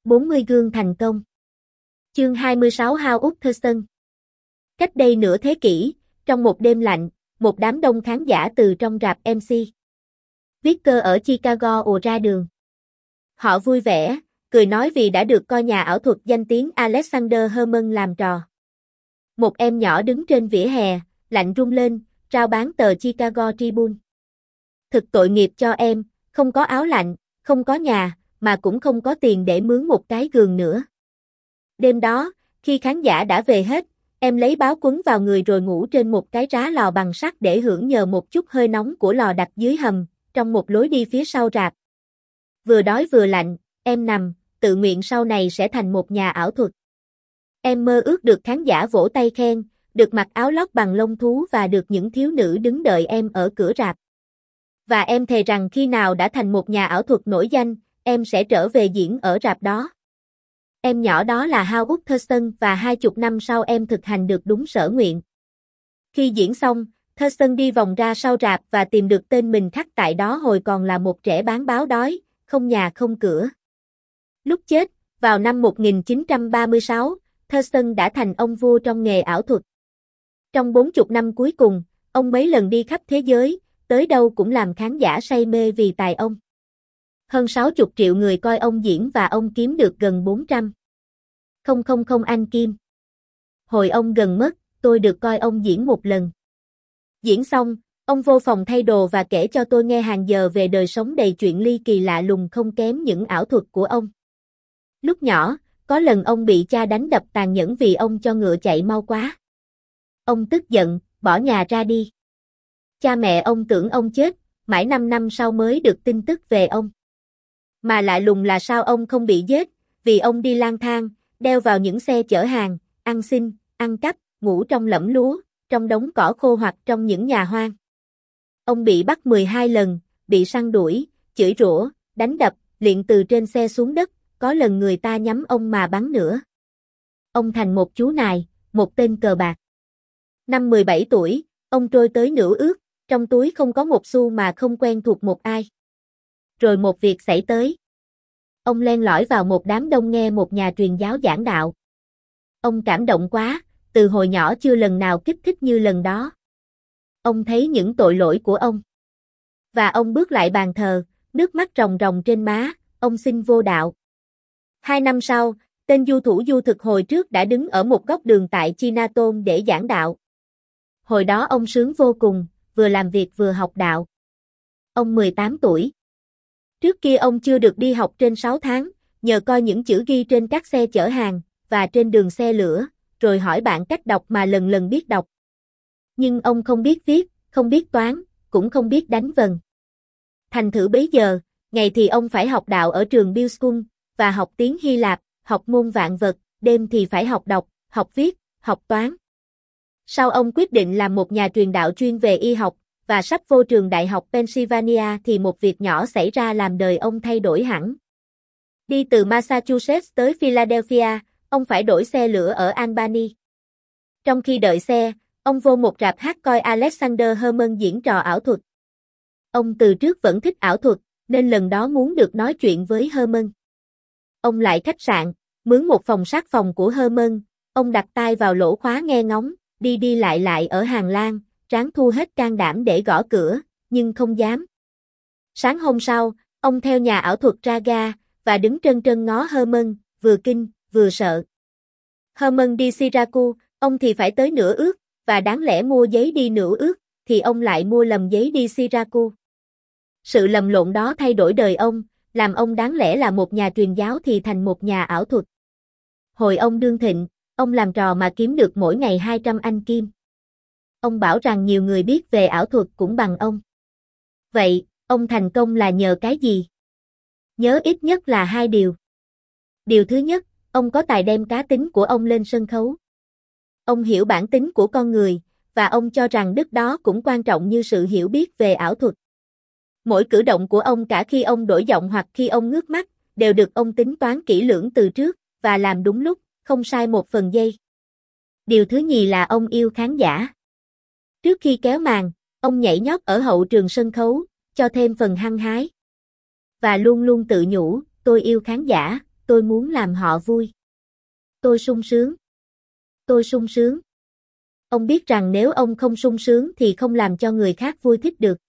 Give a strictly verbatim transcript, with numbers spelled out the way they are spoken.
bốn mươi gương thành công. Chương hai mươi sáu How út Thurston. Cách đây nửa thế kỷ, trong một đêm lạnh, một đám đông khán giả từ trong rạp em xê Vicker ở Chicago ùa ra đường. Họ vui vẻ, cười nói vì đã được coi nhà ảo thuật danh tiếng Alexander Herman làm trò. Một em nhỏ đứng trên vỉa hè, lạnh run lên, rao bán tờ Chicago Tribune. Thực tội nghiệp cho em, không có áo lạnh, không có nhà, mà cũng không có tiền để mướn một cái giường nữa. Đêm đó, khi khán giả đã về hết, em lấy báo quấn vào người rồi ngủ trên một cái rá lò bằng sắt để hưởng nhờ một chút hơi nóng của lò đặt dưới hầm, trong một lối đi phía sau rạp. Vừa đói vừa lạnh, em nằm, tự nguyện sau này sẽ thành một nhà ảo thuật. Em mơ ước được khán giả vỗ tay khen, được mặc áo lót bằng lông thú và được những thiếu nữ đứng đợi em ở cửa rạp. Và em thề rằng khi nào đã thành một nhà ảo thuật nổi danh, em sẽ trở về diễn ở rạp đó. Em nhỏ đó là How út Thurston và hai chục năm sau em thực hành được đúng sở nguyện. Khi diễn xong, Thurston đi vòng ra sau rạp và tìm được tên mình khắc tại đó hồi còn là một trẻ bán báo đói, không nhà không cửa. Lúc chết, vào năm một nghìn chín trăm ba mươi sáu, Thurston đã thành ông vua trong nghề ảo thuật. Trong bốn chục năm cuối cùng, ông mấy lần đi khắp thế giới, tới đâu cũng làm khán giả say mê vì tài ông. Hơn sáu mươi triệu người coi ông diễn và ông kiếm được gần bốn trăm nghìn Anh Kim. Hồi ông gần mất, tôi được coi ông diễn một lần. Diễn xong, ông vô phòng thay đồ và kể cho tôi nghe hàng giờ về đời sống đầy chuyện ly kỳ lạ lùng không kém những ảo thuật của ông. Lúc nhỏ, có lần ông bị cha đánh đập tàn nhẫn vì ông cho ngựa chạy mau quá. Ông tức giận, bỏ nhà ra đi. Cha mẹ ông tưởng ông chết, mãi năm năm sau mới được tin tức về ông. Mà lạ lùng là sao ông không bị giết, vì ông đi lang thang, đeo vào những xe chở hàng, ăn xin, ăn cắp, ngủ trong lẫm lúa, trong đống cỏ khô hoặc trong những nhà hoang. Ông bị bắt mười hai lần, bị săn đuổi, chửi rủa, đánh đập, liệng từ trên xe xuống đất, có lần người ta nhắm ông mà bắn nữa. Ông thành một chú nài, một tên cờ bạc. Năm mười bảy tuổi, ông trôi tới nửa ước, trong túi không có một xu mà không quen thuộc một ai. Rồi một việc xảy tới. Ông len lỏi vào một đám đông nghe một nhà truyền giáo giảng đạo. Ông cảm động quá, từ hồi nhỏ chưa lần nào kích thích như lần đó. Ông thấy những tội lỗi của ông. Và ông bước lại bàn thờ, nước mắt ròng ròng trên má, ông xin vô đạo. Hai năm sau, tên du thủ du thực hồi trước đã đứng ở một góc đường tại Chinatown để giảng đạo. Hồi đó ông sướng vô cùng, vừa làm việc vừa học đạo. Ông mười tám tuổi. Trước kia ông chưa được đi học trên sáu tháng, nhờ coi những chữ ghi trên các xe chở hàng, và trên đường xe lửa, rồi hỏi bạn cách đọc mà lần lần biết đọc. Nhưng ông không biết viết, không biết toán, cũng không biết đánh vần. Thành thử bấy giờ, ngày thì ông phải học đạo ở trường Bill School, và học tiếng Hy Lạp, học môn vạn vật, đêm thì phải học đọc, học viết, học toán. Sau ông quyết định làm một nhà truyền đạo chuyên về y học, và sắp vô trường đại học Pennsylvania thì một việc nhỏ xảy ra làm đời ông thay đổi hẳn. Đi từ Massachusetts tới Philadelphia, ông phải đổi xe lửa ở Albany. Trong khi đợi xe, ông vô một rạp hát coi Alexander Herman diễn trò ảo thuật. Ông từ trước vẫn thích ảo thuật, nên lần đó muốn được nói chuyện với Herman. Ông lại khách sạn, mướn một phòng sát phòng của Herman, ông đặt tai vào lỗ khóa nghe ngóng, đi đi lại lại ở hàng lang, ráng thu hết can đảm để gõ cửa, nhưng không dám. Sáng hôm sau, ông theo nhà ảo thuật ra ga, và đứng trân trân ngó Herman, vừa kinh, vừa sợ. Herman đi Syracuse, ông thì phải tới nửa ước, và đáng lẽ mua giấy đi nửa ước, thì ông lại mua lầm giấy đi Syracuse. Sự lầm lộn đó thay đổi đời ông, làm ông đáng lẽ là một nhà truyền giáo thì thành một nhà ảo thuật. Hồi ông đương thịnh, ông làm trò mà kiếm được mỗi ngày hai trăm Anh Kim. Ông bảo rằng nhiều người biết về ảo thuật cũng bằng ông. Vậy, ông thành công là nhờ cái gì? Nhớ ít nhất là hai điều. Điều thứ nhất, ông có tài đem cá tính của ông lên sân khấu. Ông hiểu bản tính của con người, và ông cho rằng đức đó cũng quan trọng như sự hiểu biết về ảo thuật. Mỗi cử động của ông cả khi ông đổi giọng hoặc khi ông ngước mắt, đều được ông tính toán kỹ lưỡng từ trước, và làm đúng lúc, không sai một phần giây. Điều thứ nhì là ông yêu khán giả. Trước khi kéo màn, ông nhảy nhót ở hậu trường sân khấu, cho thêm phần hăng hái. Và luôn luôn tự nhủ, tôi yêu khán giả, tôi muốn làm họ vui. Tôi sung sướng. Tôi sung sướng. Ông biết rằng nếu ông không sung sướng thì không làm cho người khác vui thích được.